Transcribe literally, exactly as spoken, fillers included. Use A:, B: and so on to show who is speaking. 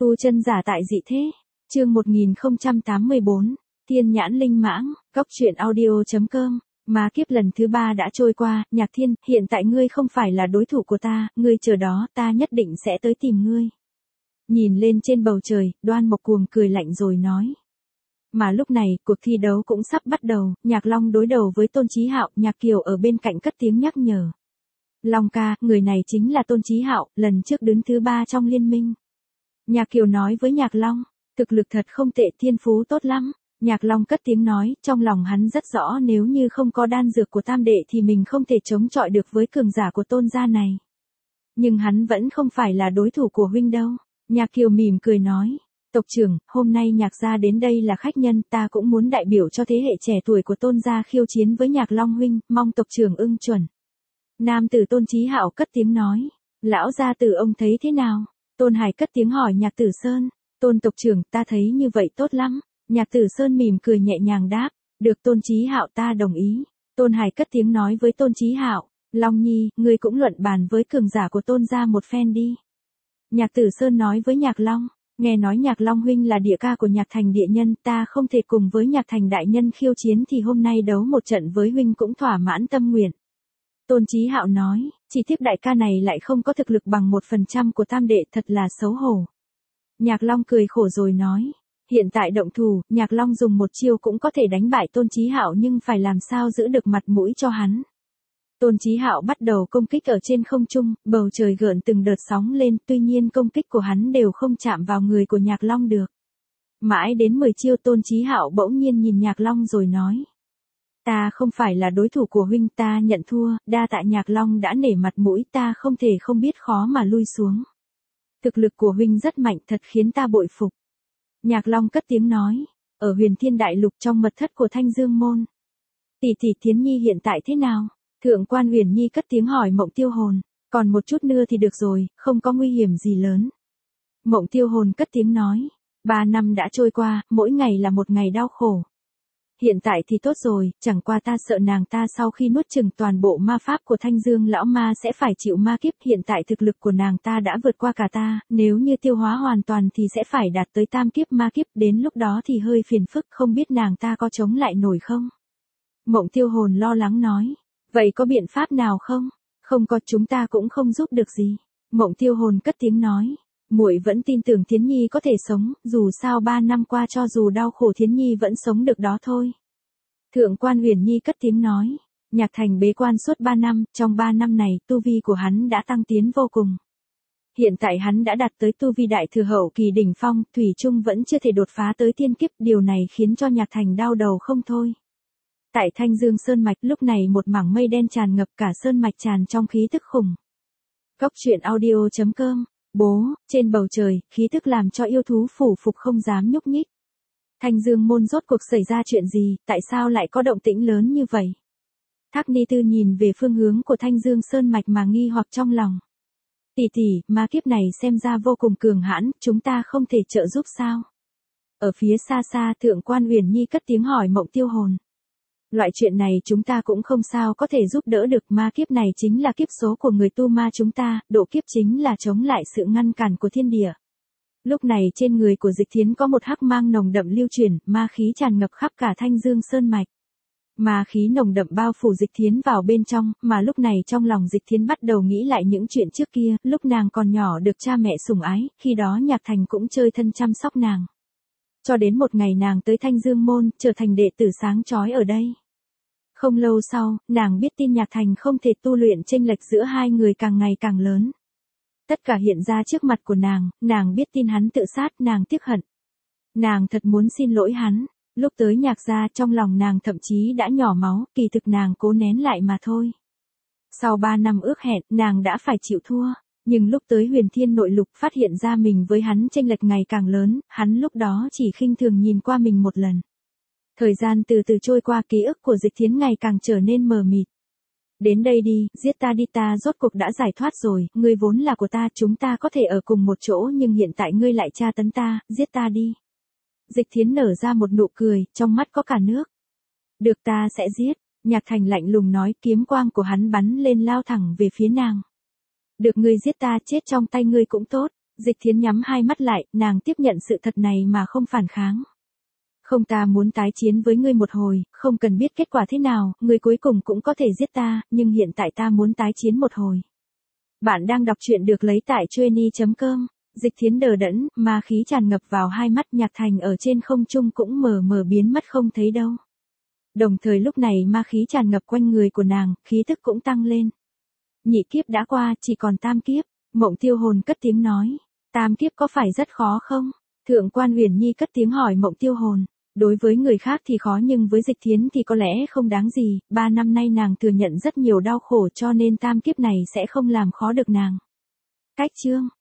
A: Tu chân giả tại dị thế. Chương một nghìn không trăm tám mươi bốn. Thiên nhãn linh mãng, góc truyện audio.com. Mà kiếp lần thứ ba đã trôi qua, Nhạc Thiên, hiện tại ngươi không phải là đối thủ của ta, ngươi chờ đó, ta nhất định sẽ tới tìm ngươi. Nhìn lên trên bầu trời, Đoan Mộc Cuồng cười lạnh rồi nói. Mà lúc này, cuộc thi đấu cũng sắp bắt đầu, Nhạc Long đối đầu với Tôn Chí Hạo, Nhạc Kiều ở bên cạnh cất tiếng nhắc nhở. Long ca, người này chính là Tôn Chí Hạo, lần trước đứng thứ ba trong liên minh. Nhạc Kiều nói với Nhạc Long, thực lực thật không tệ, thiên phú tốt lắm. Nhạc Long cất tiếng nói, trong lòng hắn rất rõ nếu như không có đan dược của tam đệ thì mình không thể chống chọi được với cường giả của Tôn gia này. Nhưng hắn vẫn không phải là đối thủ của huynh đâu. Nhạc Kiều mỉm cười nói, tộc trưởng, hôm nay Nhạc gia đến đây là khách nhân, ta cũng muốn đại biểu cho thế hệ trẻ tuổi của Tôn gia khiêu chiến với Nhạc Long huynh, mong tộc trưởng ưng chuẩn. Nam tử Tôn Chí Hạo cất tiếng nói, lão gia tử ông thấy thế nào? Tôn Hải cất tiếng hỏi Nhạc Tử Sơn, Tôn tộc trưởng, ta thấy như vậy tốt lắm. Nhạc Tử Sơn mỉm cười nhẹ nhàng đáp, được Tôn Chí Hạo, ta đồng ý. Tôn Hải cất tiếng nói với Tôn Chí Hạo, Long Nhi, ngươi cũng luận bàn với cường giả của Tôn gia một phen đi. Nhạc Tử Sơn nói với Nhạc Long, nghe nói Nhạc Long huynh là địa ca của Nhạc Thành địa nhân, ta không thể cùng với Nhạc Thành đại nhân khiêu chiến thì hôm nay đấu một trận với huynh cũng thỏa mãn tâm nguyện. Tôn Chí Hạo nói, chỉ tiếc đại ca này lại không có thực lực bằng một phần trăm của tam đệ, thật là xấu hổ. Nhạc Long cười khổ rồi nói, hiện tại động thủ, Nhạc Long dùng một chiêu cũng có thể đánh bại Tôn Chí Hạo nhưng phải làm sao giữ được mặt mũi cho hắn. Tôn Chí Hạo bắt đầu công kích ở trên không trung, bầu trời gợn từng đợt sóng lên, tuy nhiên công kích của hắn đều không chạm vào người của Nhạc Long được. Mãi đến mười chiêu Tôn Chí Hạo bỗng nhiên nhìn Nhạc Long rồi nói, ta không phải là đối thủ của huynh, ta nhận thua, đa tạ Nhạc Long đã nể mặt mũi, ta không thể không biết khó mà lui xuống. Thực lực của huynh rất mạnh, thật khiến ta bội phục. Nhạc Long cất tiếng nói, ở Huyền Thiên Đại Lục trong mật thất của Thanh Dương Môn. Tỷ tỷ Thiến Nhi hiện tại thế nào? Thượng quan Huyền Nhi cất tiếng hỏi Mộng Tiêu Hồn, còn một chút nữa thì được rồi, không có nguy hiểm gì lớn. Mộng Tiêu Hồn cất tiếng nói, ba năm đã trôi qua, mỗi ngày là một ngày đau khổ. Hiện tại thì tốt rồi, chẳng qua ta sợ nàng ta sau khi nuốt chửng toàn bộ ma pháp của Thanh Dương lão ma sẽ phải chịu ma kiếp, hiện tại thực lực của nàng ta đã vượt qua cả ta, nếu như tiêu hóa hoàn toàn thì sẽ phải đạt tới tam kiếp ma kiếp, đến lúc đó thì hơi phiền phức, không biết nàng ta có chống lại nổi không? Mộng Tiêu Hồn lo lắng nói, vậy có biện pháp nào không? Không có, chúng ta cũng không giúp được gì. Mộng Tiêu Hồn cất tiếng nói, muội vẫn tin tưởng Thiến Nhi có thể sống, dù sao ba năm qua cho dù đau khổ Thiến Nhi vẫn sống được đó thôi. Thượng quan Huyền Nhi cất tiếng nói, Nhạc Thành bế quan suốt ba năm, trong ba năm này, tu vi của hắn đã tăng tiến vô cùng. Hiện tại hắn đã đạt tới tu vi đại thừa hậu kỳ đỉnh phong, thủy chung vẫn chưa thể đột phá tới thiên kiếp, điều này khiến cho Nhạc Thành đau đầu không thôi. Tại Thanh Dương Sơn Mạch lúc này một mảng mây đen tràn ngập cả sơn mạch tràn trong khí tức khủng. Góc truyện audio.com. Bố, trên bầu trời, khí tức làm cho yêu thú phủ phục không dám nhúc nhích. Thanh Dương Môn rốt cuộc xảy ra chuyện gì, tại sao lại có động tĩnh lớn như vậy? Thác Ni Tư nhìn về phương hướng của Thanh Dương Sơn Mạch mà nghi hoặc trong lòng. Tỷ tỷ, ma kiếp này xem ra vô cùng cường hãn, chúng ta không thể trợ giúp sao? Ở phía xa xa Thượng quan Huyền Nhi cất tiếng hỏi Mộng Tiêu Hồn. Loại chuyện này chúng ta cũng không sao có thể giúp đỡ được, ma kiếp này chính là kiếp số của người tu ma chúng ta, độ kiếp chính là chống lại sự ngăn cản của thiên địa. Lúc này trên người của Dịch Thiến có một hắc mang nồng đậm lưu chuyển, ma khí tràn ngập khắp cả Thanh Dương Sơn Mạch. Ma khí nồng đậm bao phủ Dịch Thiến vào bên trong, mà lúc này trong lòng Dịch Thiến bắt đầu nghĩ lại những chuyện trước kia, lúc nàng còn nhỏ được cha mẹ sủng ái, khi đó Nhạc Thành cũng chơi thân chăm sóc nàng. Cho đến một ngày nàng tới Thanh Dương Môn, trở thành đệ tử sáng chói ở đây. Không lâu sau, nàng biết tin Nhạc Thành không thể tu luyện, chênh lệch giữa hai người càng ngày càng lớn. Tất cả hiện ra trước mặt của nàng, nàng biết tin hắn tự sát, nàng tiếc hận. Nàng thật muốn xin lỗi hắn, lúc tới Nhạc gia trong lòng nàng thậm chí đã nhỏ máu, kỳ thực nàng cố nén lại mà thôi. Sau ba năm ước hẹn, nàng đã phải chịu thua, nhưng lúc tới Huyền Thiên Nội Lục phát hiện ra mình với hắn chênh lệch ngày càng lớn, hắn lúc đó chỉ khinh thường nhìn qua mình một lần. Thời gian từ từ trôi qua, ký ức của Dịch Thiến ngày càng trở nên mờ mịt. Đến đây đi, giết ta đi, ta rốt cuộc đã giải thoát rồi, ngươi vốn là của ta, chúng ta có thể ở cùng một chỗ nhưng hiện tại ngươi lại tra tấn ta, giết ta đi. Dịch Thiến nở ra một nụ cười, trong mắt có cả nước. Được, ta sẽ giết, Nhạc Thành lạnh lùng nói, kiếm quang của hắn bắn lên lao thẳng về phía nàng. Được, ngươi giết ta, chết trong tay ngươi cũng tốt. Dịch Thiến nhắm hai mắt lại, nàng tiếp nhận sự thật này mà không phản kháng. Không, ta muốn tái chiến với ngươi một hồi, không cần biết kết quả thế nào, ngươi cuối cùng cũng có thể giết ta, nhưng hiện tại ta muốn tái chiến một hồi. Bạn đang đọc truyện được lấy tại chuyenny chấm com. Dịch Thiến đờ đẫn, ma khí tràn ngập vào hai mắt, Nhạc Thành ở trên không trung cũng mờ mờ biến mất không thấy đâu. Đồng thời lúc này ma khí tràn ngập quanh người của nàng, khí thức cũng tăng lên. Nhị kiếp đã qua, chỉ còn tam kiếp. Mộng Tiêu Hồn cất tiếng nói. Tam kiếp có phải rất khó không? Thượng quan Uyển Nhi cất tiếng hỏi Mộng Tiêu Hồn. Đối với người khác thì khó nhưng với Dịch Thiến thì có lẽ không đáng gì, ba năm nay nàng thừa nhận rất nhiều đau khổ cho nên tam kiếp này sẽ không làm khó được nàng. Cách chương